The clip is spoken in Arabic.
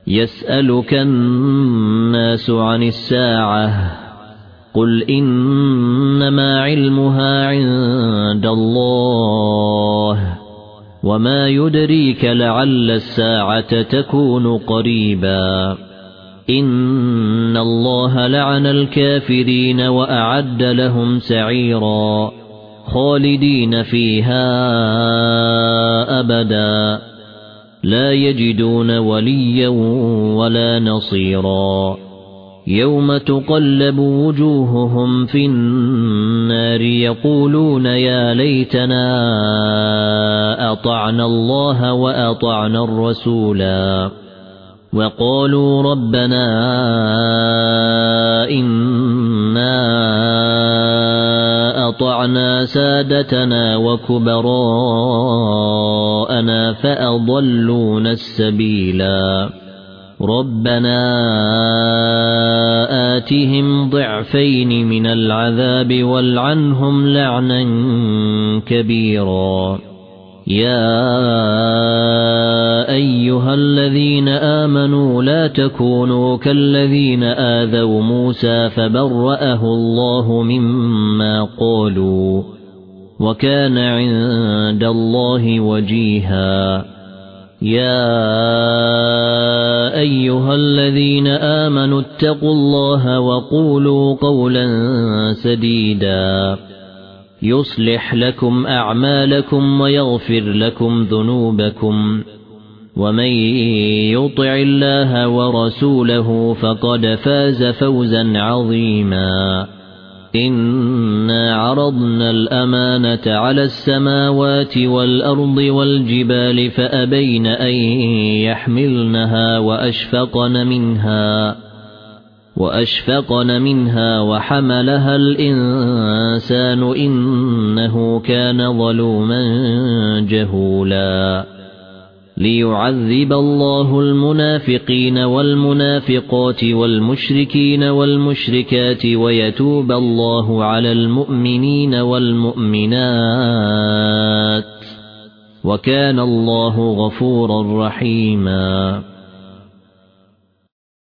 يسألك الناس عن الساعة قل إنما علمها عند الله وما يدريك لعل الساعة تكون قريبا إن الله لعن الكافرين وأعد لهم سعيرا خالدين فيها أبدا لا يجدون وليا ولا نصيرا يوم تقلب وجوههم في النار يقولون يا ليتنا أطعنا الله وأطعنا الرسولا وقالوا ربنا إنا أطعنا سادتنا وكبراءنا فأضلونا السبيلا ربنا آتهم ضعفين من العذاب والعنهم لعنا كبيرا يا أيها الذين آمنوا لا تكونوا كالذين آذوا موسى فبرأه الله مما قالوا وكان عند الله وجيها يا أيها الذين آمنوا اتقوا الله وقولوا قولا سديدا يصلح لكم أعمالكم ويغفر لكم ذنوبكم ومن يطع الله ورسوله فقد فاز فوزا عظيما إنا عرضنا الأمانة على السماوات والأرض والجبال فأبين أن يحملنها وأشفقن منها وحملها الإنسان إنه كان ظلوما جهولا ليعذب الله المنافقين والمنافقات والمشركين والمشركات ويتوب الله على المؤمنين والمؤمنات وكان الله غفورا رحيما